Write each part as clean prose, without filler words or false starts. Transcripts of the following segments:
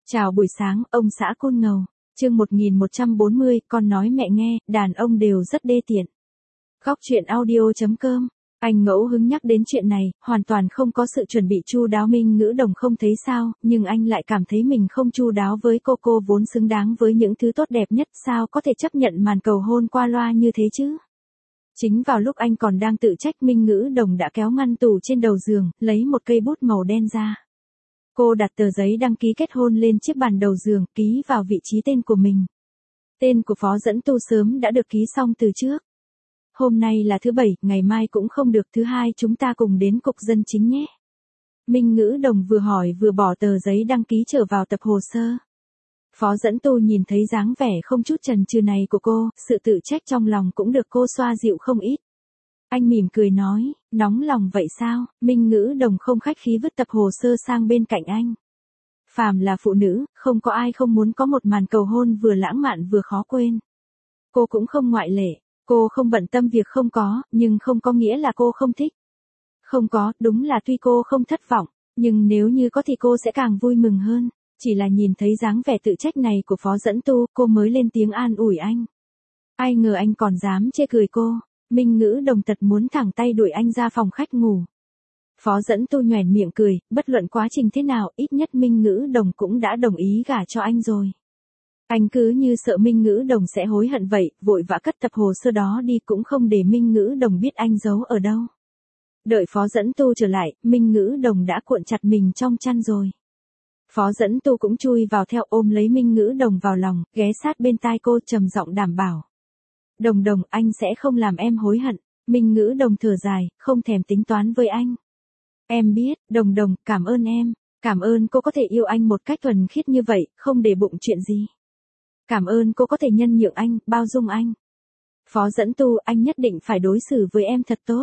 Chào buổi sáng, ông xã Côn Ngầu. Chương 1140, con nói mẹ nghe, đàn ông đều rất đê tiện. Góc truyện audio.com. Anh ngẫu hứng nhắc đến chuyện này, hoàn toàn không có sự chuẩn bị chu đáo. Minh Ngữ Đồng không thấy sao, nhưng anh lại cảm thấy mình không chu đáo với cô vốn xứng đáng với những thứ tốt đẹp nhất, sao có thể chấp nhận màn cầu hôn qua loa như thế chứ? Chính vào lúc anh còn đang tự trách, Minh Ngữ Đồng đã kéo ngăn tủ trên đầu giường, lấy một cây bút màu đen ra. Cô đặt tờ giấy đăng ký kết hôn lên chiếc bàn đầu giường, ký vào vị trí tên của mình. Tên của Phó Dẫn Tu sớm đã được ký xong từ trước. Hôm nay là thứ Bảy, ngày mai cũng không được, thứ Hai chúng ta cùng đến cục dân chính nhé. Minh Ngữ Đồng vừa hỏi vừa bỏ tờ giấy đăng ký trở vào tập hồ sơ. Phó Dẫn Tu nhìn thấy dáng vẻ không chút chần chừ này của cô, sự tự trách trong lòng cũng được cô xoa dịu không ít. Anh mỉm cười nói, nóng lòng vậy sao? Minh Ngữ Đồng không khách khí vứt tập hồ sơ sang bên cạnh anh. Phàm là phụ nữ, không có ai không muốn có một màn cầu hôn vừa lãng mạn vừa khó quên. Cô cũng không ngoại lệ, cô không bận tâm việc không có, nhưng không có nghĩa là cô không thích. Không có, đúng là tuy cô không thất vọng, nhưng nếu như có thì cô sẽ càng vui mừng hơn. Chỉ là nhìn thấy dáng vẻ tự trách này của Phó Dẫn Tu, cô mới lên tiếng an ủi anh. Ai ngờ anh còn dám chê cười cô. Minh Ngữ Đồng thật muốn thẳng tay đuổi anh ra phòng khách ngủ. Phó Dẫn Tu nhoẻn miệng cười, bất luận quá trình thế nào, ít nhất Minh Ngữ Đồng cũng đã đồng ý gả cho anh rồi. Anh cứ như sợ Minh Ngữ Đồng sẽ hối hận vậy, vội vã cất tập hồ sơ đó đi, cũng không để Minh Ngữ Đồng biết anh giấu ở đâu. Đợi Phó Dẫn Tu trở lại, Minh Ngữ Đồng đã cuộn chặt mình trong chăn rồi. Phó Dẫn Tu cũng chui vào theo, ôm lấy Minh Ngữ Đồng vào lòng, ghé sát bên tai cô trầm giọng đảm bảo. Đồng Đồng, anh sẽ không làm em hối hận. Minh Ngữ Đồng thở dài, không thèm tính toán với anh. Em biết, Đồng Đồng, cảm ơn em. Cảm ơn cô có thể yêu anh một cách thuần khiết như vậy, không để bụng chuyện gì. Cảm ơn cô có thể nhân nhượng anh, bao dung anh. Phó Dẫn Tu, anh nhất định phải đối xử với em thật tốt.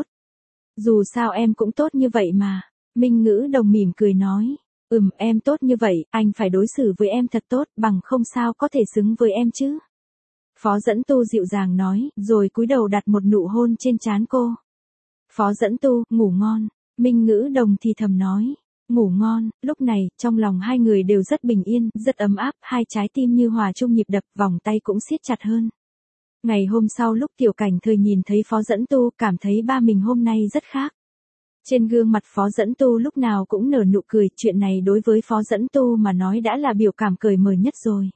Dù sao em cũng tốt như vậy mà. Minh Ngữ Đồng mỉm cười nói. Em tốt như vậy, anh phải đối xử với em thật tốt, bằng không sao có thể xứng với em chứ. Phó Dẫn Tu dịu dàng nói, rồi cúi đầu đặt một nụ hôn trên trán cô. Phó Dẫn Tu, ngủ ngon. Minh Ngữ Đồng thì thầm nói, ngủ ngon. Lúc này, trong lòng hai người đều rất bình yên, rất ấm áp, hai trái tim như hòa chung nhịp đập, vòng tay cũng siết chặt hơn. Ngày hôm sau lúc Tiểu Cảnh Thời nhìn thấy Phó Dẫn Tu, cảm thấy ba mình hôm nay rất khác. Trên gương mặt Phó Dẫn Tu lúc nào cũng nở nụ cười, chuyện này đối với Phó Dẫn Tu mà nói đã là biểu cảm cởi mở nhất rồi.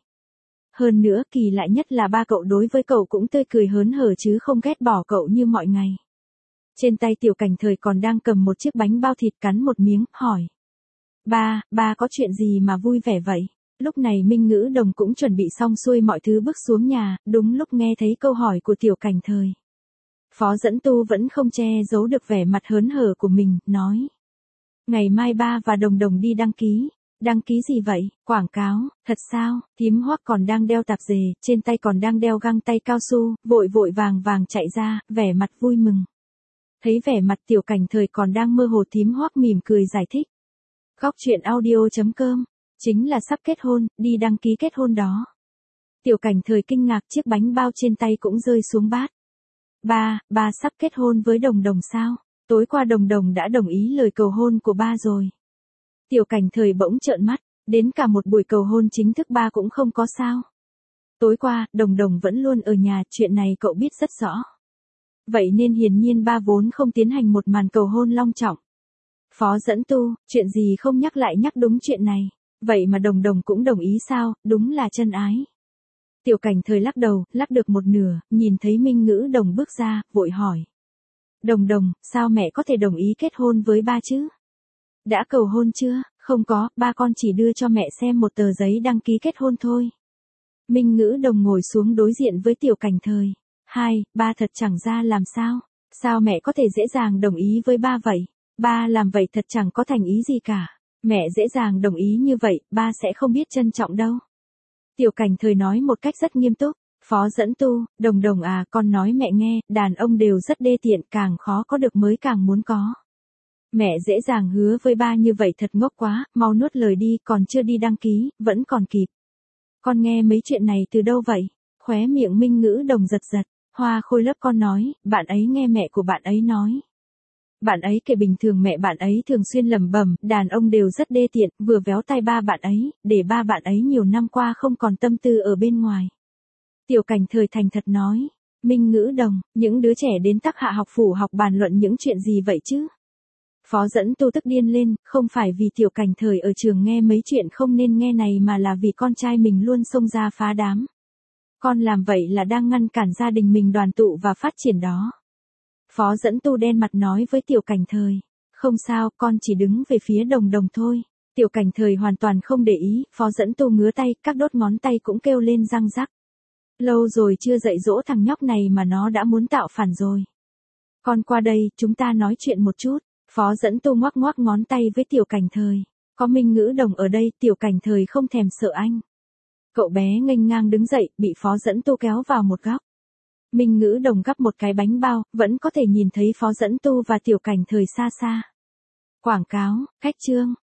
Hơn nữa kỳ lạ nhất là ba cậu đối với cậu cũng tươi cười hớn hở chứ không ghét bỏ cậu như mọi ngày. Trên tay Tiểu Cảnh Thời còn đang cầm một chiếc bánh bao thịt, cắn một miếng, hỏi. Ba có chuyện gì mà vui vẻ vậy? Lúc này Minh Ngữ Đồng cũng chuẩn bị xong xuôi mọi thứ bước xuống nhà, đúng lúc nghe thấy câu hỏi của Tiểu Cảnh Thời. Phó Dẫn Tu vẫn không che giấu được vẻ mặt hớn hở của mình, nói. Ngày mai ba và Đồng Đồng đi đăng ký. Đăng ký gì vậy? Quảng cáo, thật sao? Thím Hoắc còn đang đeo tạp dề, trên tay còn đang đeo găng tay cao su, vội vàng chạy ra, vẻ mặt vui mừng. Thấy vẻ mặt Tiểu Cảnh Thời còn đang mơ hồ, thím Hoắc mỉm cười giải thích. Góc truyện audio.com, chính là sắp kết hôn, đi đăng ký kết hôn đó. Tiểu Cảnh Thời kinh ngạc, chiếc bánh bao trên tay cũng rơi xuống bát. Ba sắp kết hôn với Đồng Đồng sao? Tối qua Đồng Đồng đã đồng ý lời cầu hôn của ba rồi. Tiểu Cảnh Thời bỗng trợn mắt, đến cả một buổi cầu hôn chính thức ba cũng không có sao. Tối qua, Đồng Đồng vẫn luôn ở nhà, chuyện này cậu biết rất rõ. Vậy nên hiển nhiên ba vốn không tiến hành một màn cầu hôn long trọng. Phó Dẫn Tu, chuyện gì không nhắc lại nhắc đúng chuyện này. Vậy mà Đồng Đồng cũng đồng ý sao, đúng là chân ái. Tiểu Cảnh Thời lắc đầu, lắc được một nửa, nhìn thấy Minh Ngữ Đồng bước ra, vội hỏi. Đồng Đồng, sao mẹ có thể đồng ý kết hôn với ba chứ? Đã cầu hôn chưa? Không có, ba con chỉ đưa cho mẹ xem một tờ giấy đăng ký kết hôn thôi. Minh Ngữ Đồng ngồi xuống đối diện với Tiểu Cảnh Thời. Ba thật chẳng ra làm sao? Sao mẹ có thể dễ dàng đồng ý với ba vậy? Ba làm vậy thật chẳng có thành ý gì cả. Mẹ dễ dàng đồng ý như vậy, ba sẽ không biết trân trọng đâu. Tiểu Cảnh Thời nói một cách rất nghiêm túc. Phó Dẫn Tu, Đồng Đồng à, con nói mẹ nghe, đàn ông đều rất đê tiện, càng khó có được mới càng muốn có. Mẹ dễ dàng hứa với ba như vậy thật ngốc quá, mau nuốt lời đi, còn chưa đi đăng ký, vẫn còn kịp. Con nghe mấy chuyện này từ đâu vậy? Khóe miệng Minh Ngữ Đồng giật. Hoa Khôi lớp con nói, bạn ấy nghe mẹ của bạn ấy nói. Bạn ấy kể bình thường mẹ bạn ấy thường xuyên lẩm bẩm, đàn ông đều rất đê tiện, vừa véo tai ba bạn ấy, để ba bạn ấy nhiều năm qua không còn tâm tư ở bên ngoài. Tiểu Cảnh Thời thành thật nói, Minh Ngữ Đồng, những đứa trẻ đến Tắc Hạ học phủ học bàn luận những chuyện gì vậy chứ? Phó Dẫn Tu tức điên lên, không phải vì Tiểu Cảnh Thời ở trường nghe mấy chuyện không nên nghe này mà là vì con trai mình luôn xông ra phá đám. Con làm vậy là đang ngăn cản gia đình mình đoàn tụ và phát triển đó. Phó Dẫn Tu đen mặt nói với Tiểu Cảnh Thời, không sao, con chỉ đứng về phía Đồng Đồng thôi. Tiểu Cảnh Thời hoàn toàn không để ý, Phó Dẫn Tu ngứa tay, các đốt ngón tay cũng kêu lên răng rắc. Lâu rồi chưa dạy dỗ thằng nhóc này mà nó đã muốn tạo phản rồi. Con qua đây, chúng ta nói chuyện một chút. Phó Dẫn Tu ngoắc ngoắc ngón tay với Tiểu Cảnh Thời. Có Minh Ngữ Đồng ở đây, Tiểu Cảnh Thời không thèm sợ anh. Cậu bé nghênh ngang đứng dậy, bị Phó Dẫn Tu kéo vào một góc. Minh Ngữ Đồng gắp một cái bánh bao, vẫn có thể nhìn thấy Phó Dẫn Tu và Tiểu Cảnh Thời xa xa. Quảng cáo, khách trương.